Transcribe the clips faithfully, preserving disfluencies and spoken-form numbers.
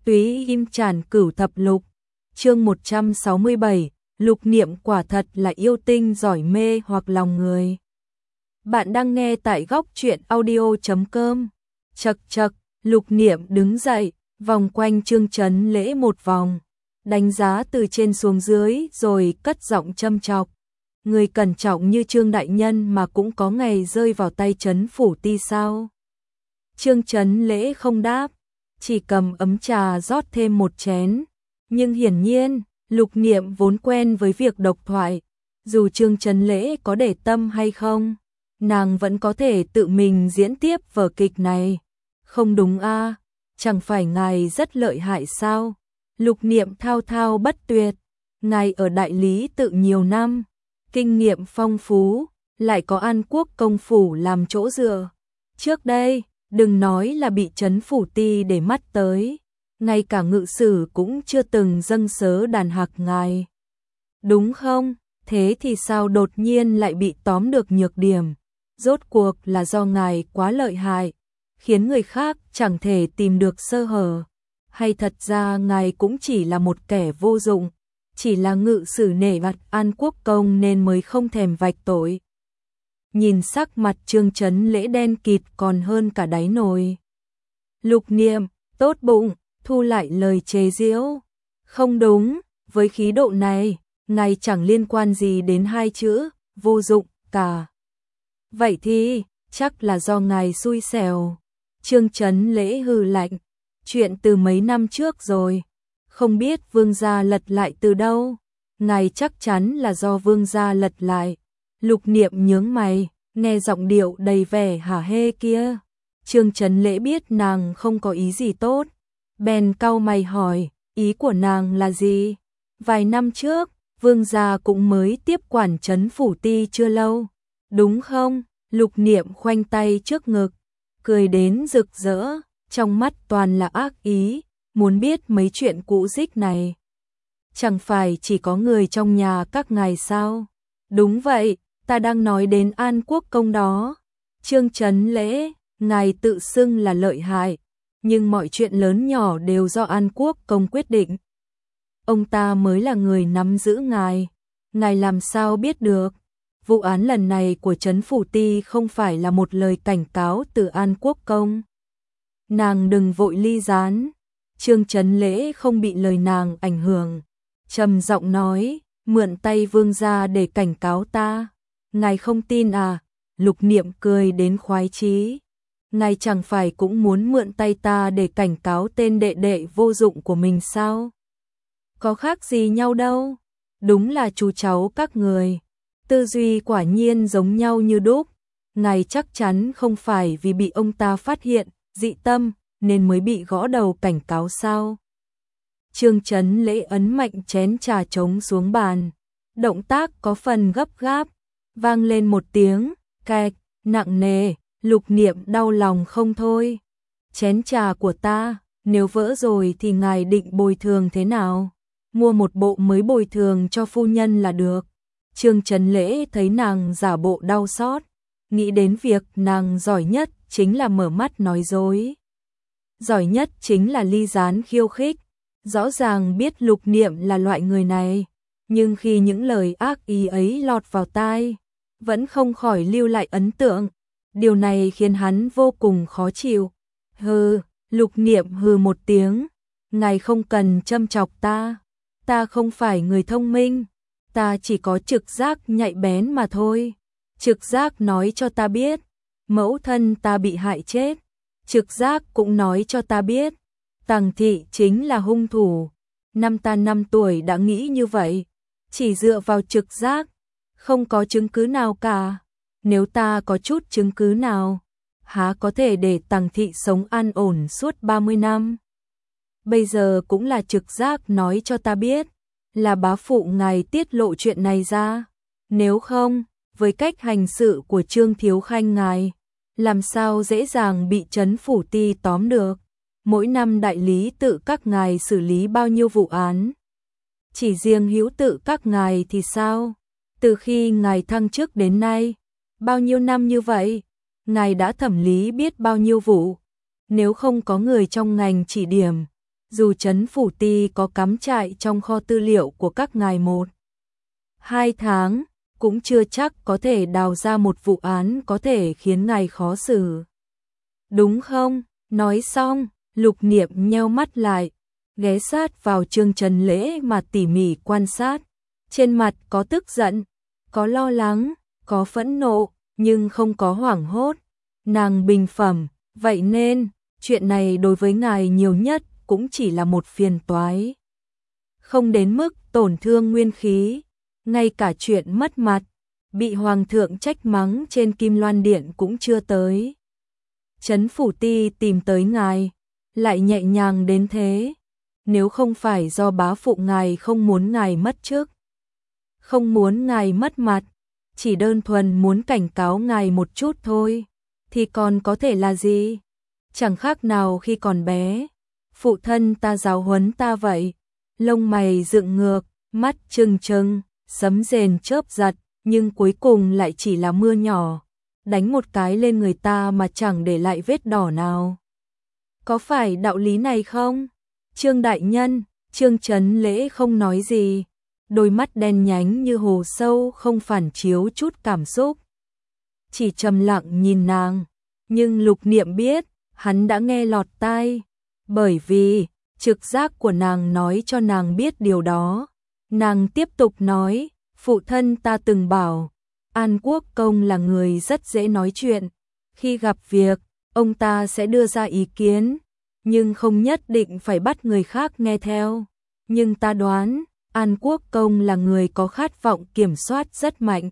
Túy Im Tràn Cửu Thập Lục, chương một trăm sáu mươi bảy, Lục Niệm quả thật là yêu tinh giỏi mê hoặc lòng người. Bạn đang nghe tại góc truyện audio chấm com. Chậc chậc, Lục Niệm đứng dậy, vòng quanh Trương Chấn Lễ một vòng, đánh giá từ trên xuống dưới rồi cất giọng châm chọc. Người cẩn trọng như Trương đại nhân mà cũng có ngày rơi vào tay Trấn Phủ Ti sao? Trương Chấn Lễ không đáp, chỉ cầm ấm trà rót thêm một chén. Nhưng hiển nhiên, Lục Niệm vốn quen với việc độc thoại. Dù Trương Chấn Lễ có để tâm hay không, nàng vẫn có thể tự mình diễn tiếp vở kịch này. Không đúng a, à, chẳng phải ngài rất lợi hại sao? Lục Niệm thao thao bất tuyệt. Ngài ở đại lý tự nhiều năm, kinh nghiệm phong phú, lại có An Quốc công phủ làm chỗ dựa. Trước đây, đừng nói là bị Trấn Phủ Ti để mắt tới, ngay cả ngự sử cũng chưa từng dâng sớ đàn hạc ngài. Đúng không? Thế thì sao đột nhiên lại bị tóm được nhược điểm? Rốt cuộc là do ngài quá lợi hại, khiến người khác chẳng thể tìm được sơ hở, hay thật ra ngài cũng chỉ là một kẻ vô dụng, chỉ là ngự sử nể mặt An Quốc công nên mới không thèm vạch tội. Nhìn sắc mặt Trương Chấn Lễ đen kịt còn hơn cả đáy nồi. Lục Niệm tốt bụng thu lại lời chế giễu. Không đúng, với khí độ này, ngài chẳng liên quan gì đến hai chữ vô dụng cả. Vậy thì chắc là do ngài xui xẻo. Trương Chấn Lễ hừ lạnh, chuyện từ mấy năm trước rồi, không biết vương gia lật lại từ đâu. Ngài chắc chắn là do vương gia lật lại. Lục Niệm nhướng mày, nghe giọng điệu đầy vẻ hả hê kia. Trương Chấn Lễ biết nàng không có ý gì tốt, bèn cau mày hỏi, ý của nàng là gì? Vài năm trước, vương gia cũng mới tiếp quản Trấn Phủ Ti chưa lâu, đúng không? Lục Niệm khoanh tay trước ngực, cười đến rực rỡ, trong mắt toàn là ác ý, muốn biết mấy chuyện cũ rích này. Chẳng phải chỉ có người trong nhà các ngài sao? Đúng vậy, ta đang nói đến An Quốc công đó. Trương Chấn Lễ, ngài tự xưng là lợi hại, nhưng mọi chuyện lớn nhỏ đều do An Quốc công quyết định. Ông ta mới là người nắm giữ ngài, ngài làm sao biết được? Vụ án lần này của Trấn Phủ Ti không phải là một lời cảnh cáo từ An Quốc công. Nàng đừng vội ly gián. Trương Chấn Lễ không bị lời nàng ảnh hưởng, trầm giọng nói, mượn tay vương gia để cảnh cáo ta. Ngài không tin à? Lục Niệm cười đến khoái chí. Ngài chẳng phải cũng muốn mượn tay ta để cảnh cáo tên đệ đệ vô dụng của mình sao? Có khác gì nhau đâu. Đúng là chú cháu các người, tư duy quả nhiên giống nhau như đúc. Ngài chắc chắn không phải vì bị ông ta phát hiện dị tâm nên mới bị gõ đầu cảnh cáo sao? Trương Chấn Lễ ấn mạnh chén trà trống xuống bàn, động tác có phần gấp gáp, vang lên một tiếng kẹt nặng nề. Lục Niệm đau lòng không thôi. Chén trà của ta, nếu vỡ rồi thì ngài định bồi thường thế nào? Mua một bộ mới bồi thường cho phu nhân là được. Trương Chấn Lễ thấy nàng giả bộ đau xót, nghĩ đến việc nàng giỏi nhất chính là mở mắt nói dối, giỏi nhất chính là ly gián khiêu khích. Rõ ràng biết Lục Niệm là loại người này, nhưng khi những lời ác ý ấy lọt vào tai, vẫn không khỏi lưu lại ấn tượng. Điều này khiến hắn vô cùng khó chịu. Hừ, Lục Niệm hừ một tiếng, ngài không cần châm chọc ta, ta không phải người thông minh, ta chỉ có trực giác nhạy bén mà thôi. Trực giác nói cho ta biết, mẫu thân ta bị hại chết, trực giác cũng nói cho ta biết, Tằng thị chính là hung thủ. Năm ta năm tuổi đã nghĩ như vậy, chỉ dựa vào trực giác, không có chứng cứ nào cả. Nếu ta có chút chứng cứ nào, há có thể để Tằng thị sống an ổn suốt ba mươi năm? Bây giờ cũng là trực giác nói cho ta biết, là bá phụ ngài tiết lộ chuyện này ra. Nếu không, với cách hành sự của Trương Thiếu Khanh ngài, làm sao dễ dàng bị Trấn Phủ Ti tóm được? Mỗi năm đại lý tự các ngài xử lý bao nhiêu vụ án? Chỉ riêng hữu tự các ngài thì sao? Từ khi ngài thăng chức đến nay, bao nhiêu năm như vậy, ngài đã thẩm lý biết bao nhiêu vụ. Nếu không có người trong ngành chỉ điểm, dù Trấn Phủ Ti có cắm trại trong kho tư liệu của các ngài một, hai tháng, cũng chưa chắc có thể đào ra một vụ án có thể khiến ngài khó xử. Đúng không? Nói xong, Lục Niệm nheo mắt lại, ghé sát vào Trương Trấn Lễ mà tỉ mỉ quan sát. Trên mặt có tức giận, có lo lắng, có phẫn nộ, nhưng không có hoảng hốt. Nàng bình phẩm, vậy nên, chuyện này đối với ngài nhiều nhất cũng chỉ là một phiền toái. Không đến mức tổn thương nguyên khí, ngay cả chuyện mất mặt, bị Hoàng thượng trách mắng trên Kim Loan Điện cũng chưa tới. Trấn Phủ Ti tìm tới ngài, lại nhẹ nhàng đến thế. Nếu không phải do bá phụ ngài không muốn ngài mất chức, không muốn ngài mất mặt, chỉ đơn thuần muốn cảnh cáo ngài một chút thôi, thì còn có thể là gì? Chẳng khác nào khi còn bé, phụ thân ta giáo huấn ta vậy. Lông mày dựng ngược, mắt trừng trừng, sấm rền chớp giật, nhưng cuối cùng lại chỉ là mưa nhỏ, đánh một cái lên người ta mà chẳng để lại vết đỏ nào. Có phải đạo lý này không? Trương đại nhân, Trương Trấn Lễ không nói gì, đôi mắt đen nhánh như hồ sâu không phản chiếu chút cảm xúc. Chỉ trầm lặng nhìn nàng, nhưng Lục Niệm biết, hắn đã nghe lọt tai, bởi vì trực giác của nàng nói cho nàng biết điều đó. Nàng tiếp tục nói, phụ thân ta từng bảo, An Quốc Công là người rất dễ nói chuyện, khi gặp việc, ông ta sẽ đưa ra ý kiến, nhưng không nhất định phải bắt người khác nghe theo. Nhưng ta đoán, An Quốc Công là người có khát vọng kiểm soát rất mạnh.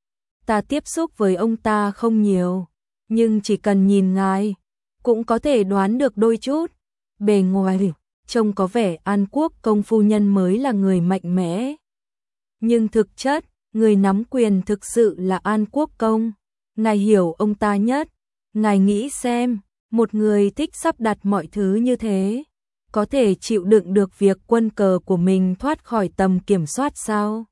Ta tiếp xúc với ông ta không nhiều, nhưng chỉ cần nhìn ngài, cũng có thể đoán được đôi chút. Bề ngoài, trông có vẻ An Quốc Công phu nhân mới là người mạnh mẽ. Nhưng thực chất, người nắm quyền thực sự là An Quốc Công. Ngài hiểu ông ta nhất. Ngài nghĩ xem, một người thích sắp đặt mọi thứ như thế, có thể chịu đựng được việc quân cờ của mình thoát khỏi tầm kiểm soát sao?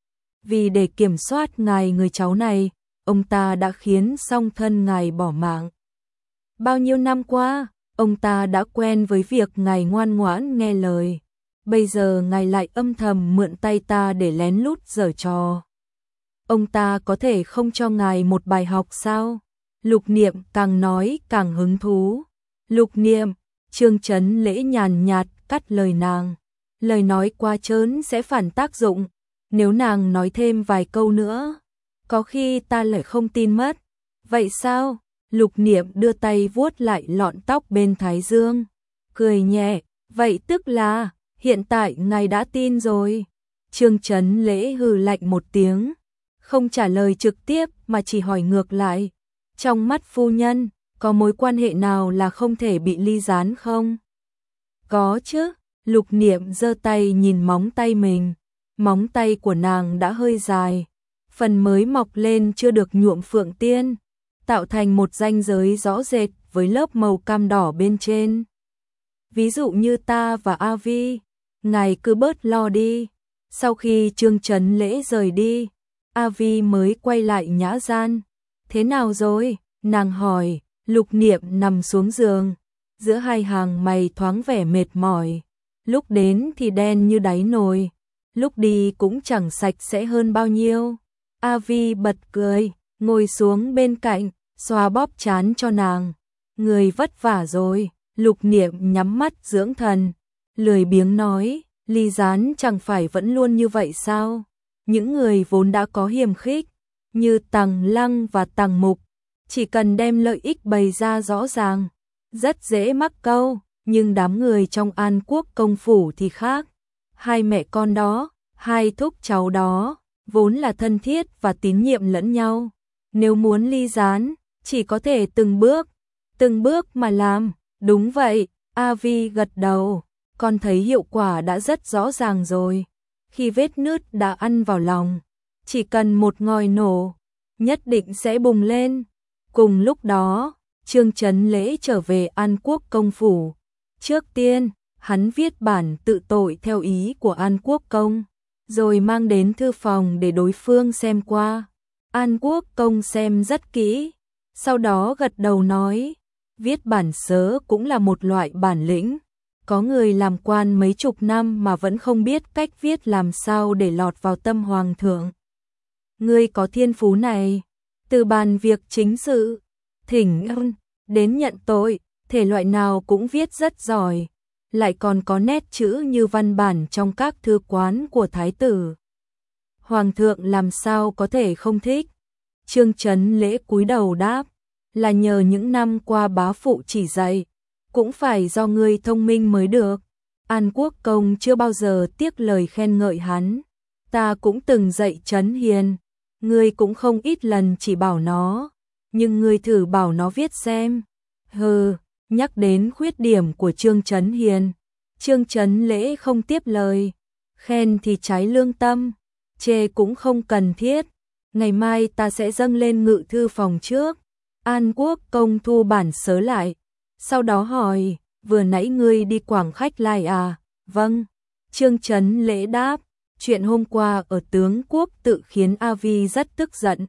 Vì để kiểm soát ngài người cháu này, ông ta đã khiến song thân ngài bỏ mạng. Bao nhiêu năm qua, ông ta đã quen với việc ngài ngoan ngoãn nghe lời. Bây giờ ngài lại âm thầm mượn tay ta để lén lút giở trò. Ông ta có thể không cho ngài một bài học sao? Lục Niệm càng nói càng hứng thú. Lục Niệm, Trương Trấn Lễ nhàn nhạt cắt lời nàng. Lời nói quá trớn sẽ phản tác dụng. Nếu nàng nói thêm vài câu nữa, có khi ta lại không tin mất. Vậy sao? Lục Niệm đưa tay vuốt lại lọn tóc bên thái dương, cười nhẹ. Vậy tức là, hiện tại ngài đã tin rồi. Trương Trấn Lễ hừ lạnh một tiếng, không trả lời trực tiếp mà chỉ hỏi ngược lại. Trong mắt phu nhân, có mối quan hệ nào là không thể bị ly gián không? Có chứ. Lục Niệm giơ tay nhìn móng tay mình. Móng tay của nàng đã hơi dài, phần mới mọc lên chưa được nhuộm phượng tiên, tạo thành một ranh giới rõ rệt với lớp màu cam đỏ bên trên. Ví dụ như ta và A Vi, ngài cứ bớt lo đi. Sau khi Trương Trấn Lễ rời đi, A Vi mới quay lại nhã gian. Thế nào rồi? Nàng hỏi. Lục Niệm nằm xuống giường, giữa hai hàng mày thoáng vẻ mệt mỏi. Lúc đến thì đen như đáy nồi, lúc đi cũng chẳng sạch sẽ hơn bao nhiêu. A Vi bật cười, ngồi xuống bên cạnh, xoa bóp trán cho nàng. Người vất vả rồi. Lục Niệm nhắm mắt dưỡng thần, lười biếng nói, ly gián chẳng phải vẫn luôn như vậy sao? Những người vốn đã có hiềm khích, như Tằng Lăng và Tằng Mục, chỉ cần đem lợi ích bày ra rõ ràng, rất dễ mắc câu, nhưng đám người trong An Quốc công phủ thì khác. Hai mẹ con đó, hai thúc cháu đó, vốn là thân thiết và tín nhiệm lẫn nhau. Nếu muốn ly gián, chỉ có thể từng bước, từng bước mà làm. Đúng vậy, A Vi gật đầu, con thấy hiệu quả đã rất rõ ràng rồi. Khi vết nứt đã ăn vào lòng, chỉ cần một ngòi nổ, nhất định sẽ bùng lên. Cùng lúc đó, Trương Trấn Lễ trở về An Quốc công phủ. Trước tiên, hắn viết bản tự tội theo ý của An Quốc công, rồi mang đến thư phòng để đối phương xem qua. An Quốc công xem rất kỹ, sau đó gật đầu nói, viết bản sớ cũng là một loại bản lĩnh, Có người làm quan mấy chục năm mà vẫn không biết cách viết làm sao để lọt vào tâm hoàng thượng. Ngươi có thiên phú này, từ bàn việc chính sự, thỉnh ơn, đến nhận tội, thể loại nào cũng viết rất giỏi, lại còn có nét chữ như văn bản trong các thư quán của thái tử. Hoàng thượng làm sao có thể không thích? Trương Chấn Lễ cúi đầu đáp, là nhờ những năm qua bá phụ chỉ dạy, cũng phải do ngươi thông minh mới được. An Quốc Công chưa bao giờ tiếc lời khen ngợi hắn, ta cũng từng dạy Trấn Hiền, ngươi cũng không ít lần chỉ bảo nó, nhưng ngươi thử bảo nó viết xem. Hừ, nhắc đến khuyết điểm của Trương Trấn Hiền, Trương Trấn Lễ không tiếp lời, khen thì trái lương tâm, chê cũng không cần thiết. Ngày mai ta sẽ dâng lên ngự thư phòng trước. An Quốc Công thu bản sớ lại, sau đó hỏi, vừa nãy ngươi đi Quảng Khách Lai à? Vâng. Trương Trấn Lễ đáp, chuyện hôm qua ở tướng quốc tự khiến A Vi rất tức giận.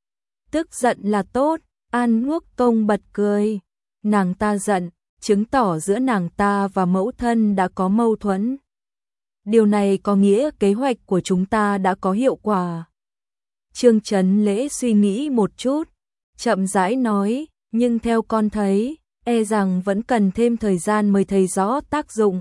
Tức giận là tốt, An Quốc Công bật cười. Nàng ta giận, chứng tỏ giữa nàng ta và mẫu thân đã có mâu thuẫn. Điều này có nghĩa kế hoạch của chúng ta đã có hiệu quả. Trương Trấn Lễ suy nghĩ một chút, chậm rãi nói, nhưng theo con thấy, e rằng vẫn cần thêm thời gian mới thấy rõ tác dụng.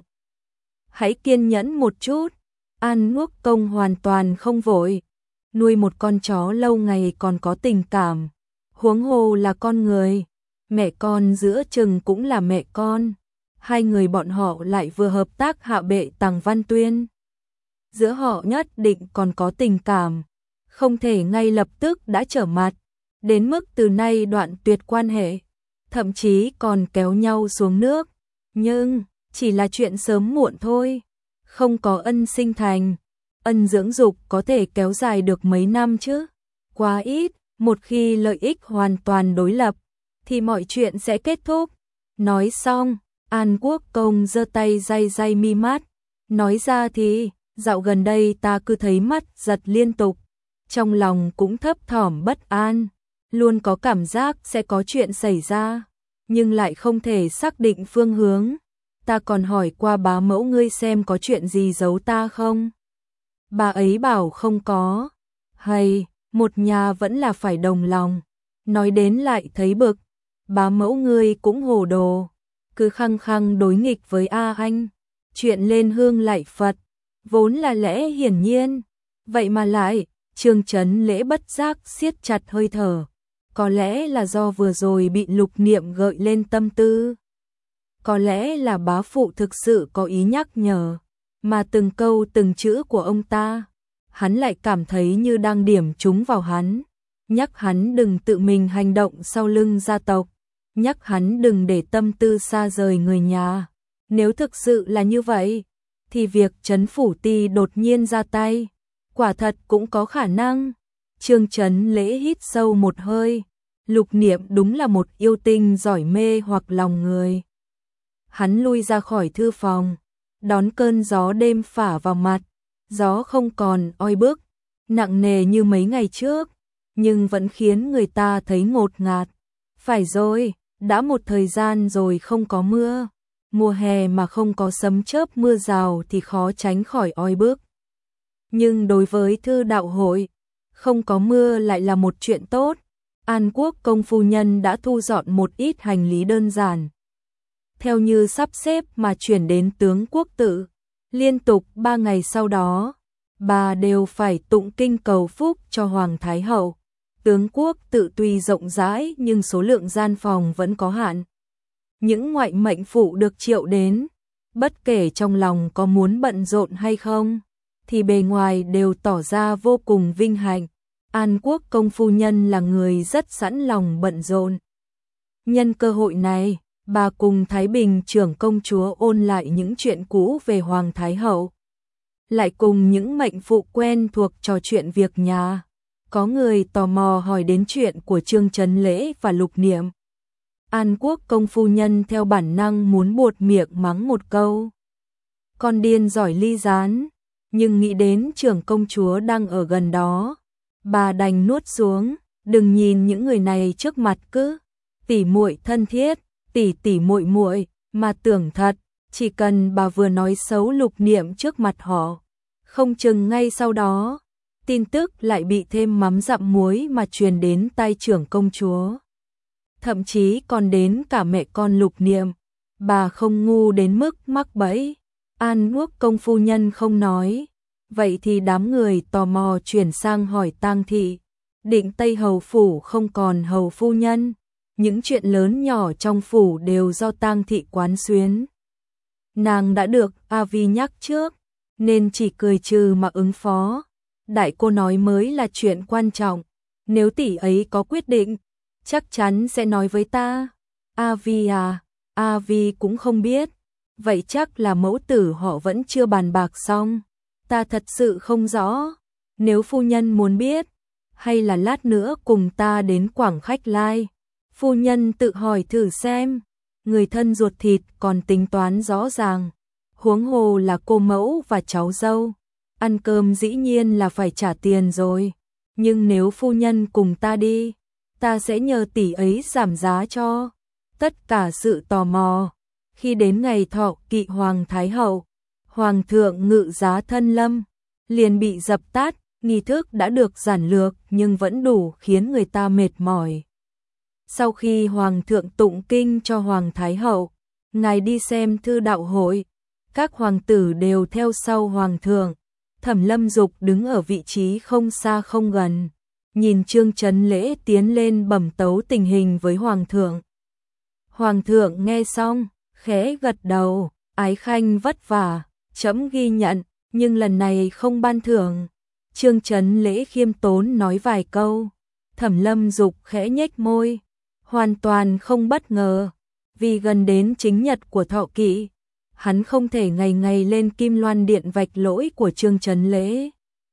Hãy kiên nhẫn một chút, An Quốc Công hoàn toàn không vội. Nuôi một con chó lâu ngày còn có tình cảm, huống hồ là con người, mẹ con giữa chừng cũng là mẹ con. Hai người bọn họ lại vừa hợp tác hạ bệ Tằng Văn Tuyên. Giữa họ nhất định còn có tình cảm, không thể ngay lập tức đã trở mặt, đến mức từ nay đoạn tuyệt quan hệ, thậm chí còn kéo nhau xuống nước. Nhưng, chỉ là chuyện sớm muộn thôi, không có ân sinh thành, ân dưỡng dục có thể kéo dài được mấy năm chứ. Quá ít, một khi lợi ích hoàn toàn đối lập, thì mọi chuyện sẽ kết thúc. Nói xong, An Quốc Công giơ tay day day mi mắt, nói ra thì, dạo gần đây ta cứ thấy mắt giật liên tục, trong lòng cũng thấp thỏm bất an, luôn có cảm giác sẽ có chuyện xảy ra, nhưng lại không thể xác định phương hướng. Ta còn hỏi qua bá mẫu ngươi xem có chuyện gì giấu ta không? Bà ấy bảo không có. Hay, một nhà vẫn là phải đồng lòng. Nói đến lại thấy bực, bá mẫu ngươi cũng hồ đồ, cứ khăng khăng đối nghịch với A Anh. Chuyện lên hương lạy Phật, vốn là lẽ hiển nhiên, vậy mà lại, Trương Trấn Lễ bất giác siết chặt hơi thở. Có lẽ là do vừa rồi bị Lục Niệm gợi lên tâm tư. Có lẽ là bá phụ thực sự có ý nhắc nhở, mà từng câu từng chữ của ông ta, hắn lại cảm thấy như đang điểm trúng vào hắn, nhắc hắn đừng tự mình hành động sau lưng gia tộc, nhắc hắn đừng để tâm tư xa rời người nhà. Nếu thực sự là như vậy, thì việc Trấn Phủ Ti đột nhiên ra tay, quả thật cũng có khả năng. Trương Trấn Lễ hít sâu một hơi, Lục Niệm đúng là một yêu tinh giỏi mê hoặc lòng người. Hắn lui ra khỏi thư phòng, đón cơn gió đêm phả vào mặt, gió không còn oi bức, nặng nề như mấy ngày trước, nhưng vẫn khiến người ta thấy ngột ngạt. Phải rồi, đã một thời gian rồi không có mưa, mùa hè mà không có sấm chớp mưa rào thì khó tránh khỏi oi bức. Nhưng đối với thư đạo hội, không có mưa lại là một chuyện tốt. An Quốc Công phu nhân đã thu dọn một ít hành lý đơn giản, theo như sắp xếp mà chuyển đến tướng quốc tự. Liên tục ba ngày sau đó, bà đều phải tụng kinh cầu phúc cho Hoàng Thái Hậu. Tướng quốc tự tuy rộng rãi nhưng số lượng gian phòng vẫn có hạn. Những ngoại mệnh phụ được triệu đến, bất kể trong lòng có muốn bận rộn hay không, thì bề ngoài đều tỏ ra vô cùng vinh hạnh. An Quốc Công phu nhân là người rất sẵn lòng bận rộn. Nhân cơ hội này, bà cùng Thái Bình trưởng công chúa ôn lại những chuyện cũ về Hoàng Thái Hậu. Lại cùng những mệnh phụ quen thuộc trò chuyện việc nhà. Có người tò mò hỏi đến chuyện của Trương Trấn Lễ và Lục Niệm. An Quốc Công phu nhân theo bản năng muốn buột miệng mắng một câu. Con điên giỏi ly gián, nhưng nghĩ đến trưởng công chúa đang ở gần đó, bà đành nuốt xuống. Đừng nhìn những người này trước mặt cứ tỉ muội thân thiết, tỉ tỉ muội muội mà tưởng thật, Chỉ cần bà vừa nói xấu Lục Niệm trước mặt họ, không chừng ngay sau đó, tin tức lại bị thêm mắm dặm muối mà truyền đến tai trưởng công chúa. Thậm chí còn đến cả mẹ con Lục Niệm, bà không ngu đến mức mắc bẫy. An Quốc công phu nhân không nói, vậy thì đám người tò mò chuyển sang hỏi Tang thị, Định Tây hầu phủ không còn hầu phu nhân, những chuyện lớn nhỏ trong phủ đều do Tang thị quán xuyến. Nàng đã được A Vi nhắc trước, nên chỉ cười trừ mà ứng phó. Đại cô nói mới là chuyện quan trọng, nếu tỷ ấy có quyết định, chắc chắn sẽ nói với ta. A Vi à, A Vi cũng không biết, vậy chắc là mẫu tử họ vẫn chưa bàn bạc xong. Ta thật sự không rõ, nếu phu nhân muốn biết, hay là lát nữa cùng ta đến Quảng Khách Lai. Phu nhân tự hỏi thử xem, người thân ruột thịt còn tính toán rõ ràng, huống hồ là cô mẫu và cháu dâu. Ăn cơm dĩ nhiên là phải trả tiền rồi, nhưng nếu phu nhân cùng ta đi, ta sẽ nhờ tỷ ấy giảm giá cho. Tất cả sự tò mò, khi đến ngày thọ kỵ Hoàng Thái Hậu, Hoàng thượng ngự giá thân lâm, liền bị dập tắt. Nghi thức đã được giản lược nhưng vẫn đủ khiến người ta mệt mỏi. Sau khi Hoàng thượng tụng kinh cho Hoàng Thái Hậu, ngài đi xem thư đạo hội, các hoàng tử đều theo sau Hoàng thượng. Thẩm Lâm Dục đứng ở vị trí không xa không gần, nhìn Trương Chấn Lễ tiến lên bẩm tấu tình hình với Hoàng thượng. Hoàng thượng nghe xong, khẽ gật đầu, ái khanh vất vả, trẫm ghi nhận, nhưng lần này không ban thưởng. Trương Chấn Lễ khiêm tốn nói vài câu, Thẩm Lâm Dục khẽ nhếch môi, hoàn toàn không bất ngờ, vì gần đến chính nhật của thọ kỵ, hắn không thể ngày ngày lên Kim Loan Điện vạch lỗi của Trương Chấn Lễ.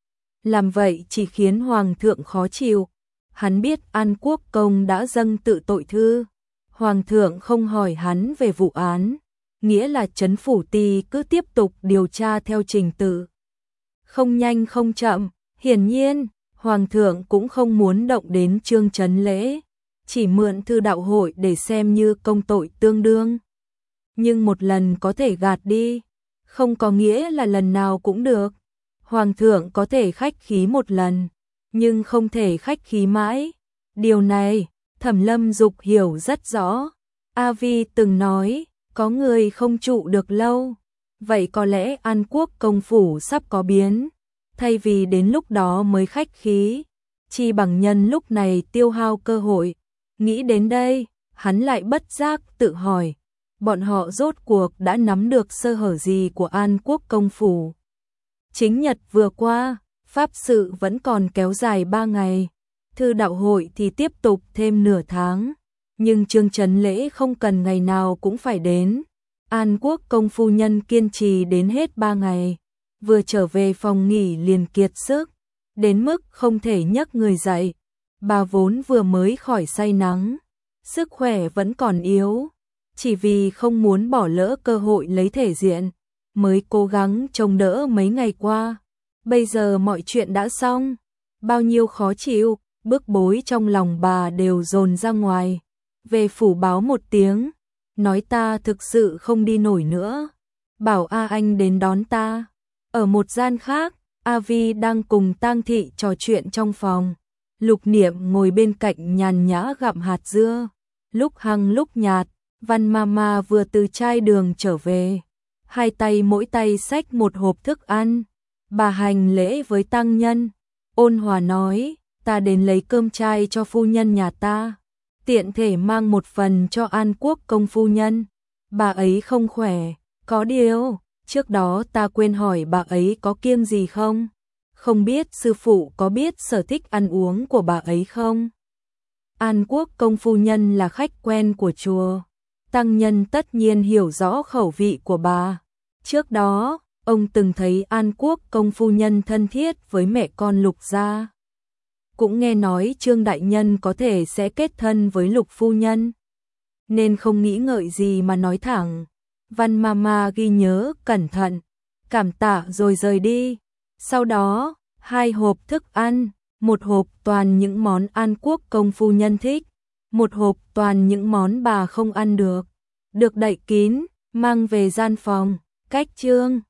Làm vậy chỉ khiến Hoàng thượng khó chịu, hắn biết An Quốc công đã dâng tự tội thư, Hoàng thượng không hỏi hắn về vụ án, nghĩa là Trấn Phủ Ty cứ tiếp tục điều tra theo trình tự. Không nhanh không chậm, hiển nhiên, Hoàng thượng cũng không muốn động đến Trương Chấn Lễ, chỉ mượn thư đạo hội để xem như công tội tương đương. Nhưng một lần có thể gạt đi, không có nghĩa là lần nào cũng được. Hoàng thượng có thể khách khí một lần, nhưng không thể khách khí mãi. Điều này, Thẩm Lâm Dục hiểu rất rõ. A Vi từng nói, có người không trụ được lâu. Vậy có lẽ An Quốc công phủ sắp có biến. Thay vì đến lúc đó mới khách khí, chi bằng nhân lúc này tiêu hao cơ hội. Nghĩ đến đây, hắn lại bất giác tự hỏi, bọn họ rốt cuộc đã nắm được sơ hở gì của An Quốc công phủ. Chính nhật vừa qua, pháp sự vẫn còn kéo dài ba ngày, thư đạo hội thì tiếp tục thêm nửa tháng, nhưng Trương Chấn Lễ không cần ngày nào cũng phải đến. An Quốc công phu nhân kiên trì đến hết ba ngày, vừa trở về phòng nghỉ liền kiệt sức, đến mức không thể nhấc người dậy. Bà vốn vừa mới khỏi say nắng, sức khỏe vẫn còn yếu, chỉ vì không muốn bỏ lỡ cơ hội lấy thể diện, mới cố gắng chống đỡ mấy ngày qua. Bây giờ mọi chuyện đã xong, bao nhiêu khó chịu, bức bối trong lòng bà đều dồn ra ngoài. Về phủ báo một tiếng, nói ta thực sự không đi nổi nữa, bảo A Anh đến đón ta. Ở một gian khác, A Vi đang cùng Tang thị trò chuyện trong phòng. Lục Niệm ngồi bên cạnh nhàn nhã gặm hạt dưa, lúc hăng lúc nhạt. Văn Mama vừa từ trai đường trở về, hai tay mỗi tay xách một hộp thức ăn. Bà hành lễ với tăng nhân, ôn hòa nói, ta đến lấy cơm trai cho phu nhân nhà ta, tiện thể mang một phần cho An Quốc công phu nhân. Bà ấy không khỏe, có điều, trước đó ta quên hỏi bà ấy có kiêng gì không? Không biết sư phụ có biết sở thích ăn uống của bà ấy không? An Quốc công phu nhân là khách quen của chùa, tăng nhân tất nhiên hiểu rõ khẩu vị của bà. Trước đó, ông từng thấy An Quốc công phu nhân thân thiết với mẹ con Lục gia. Cũng nghe nói Trương đại nhân có thể sẽ kết thân với Lục phu nhân, nên không nghĩ ngợi gì mà nói thẳng. Văn Mama ghi nhớ cẩn thận, cảm tạ rồi rời đi. Sau đó, hai hộp thức ăn, một hộp toàn những món An Quốc công phu nhân thích, một hộp toàn những món bà không ăn được, được đậy kín, mang về gian phòng, cách chương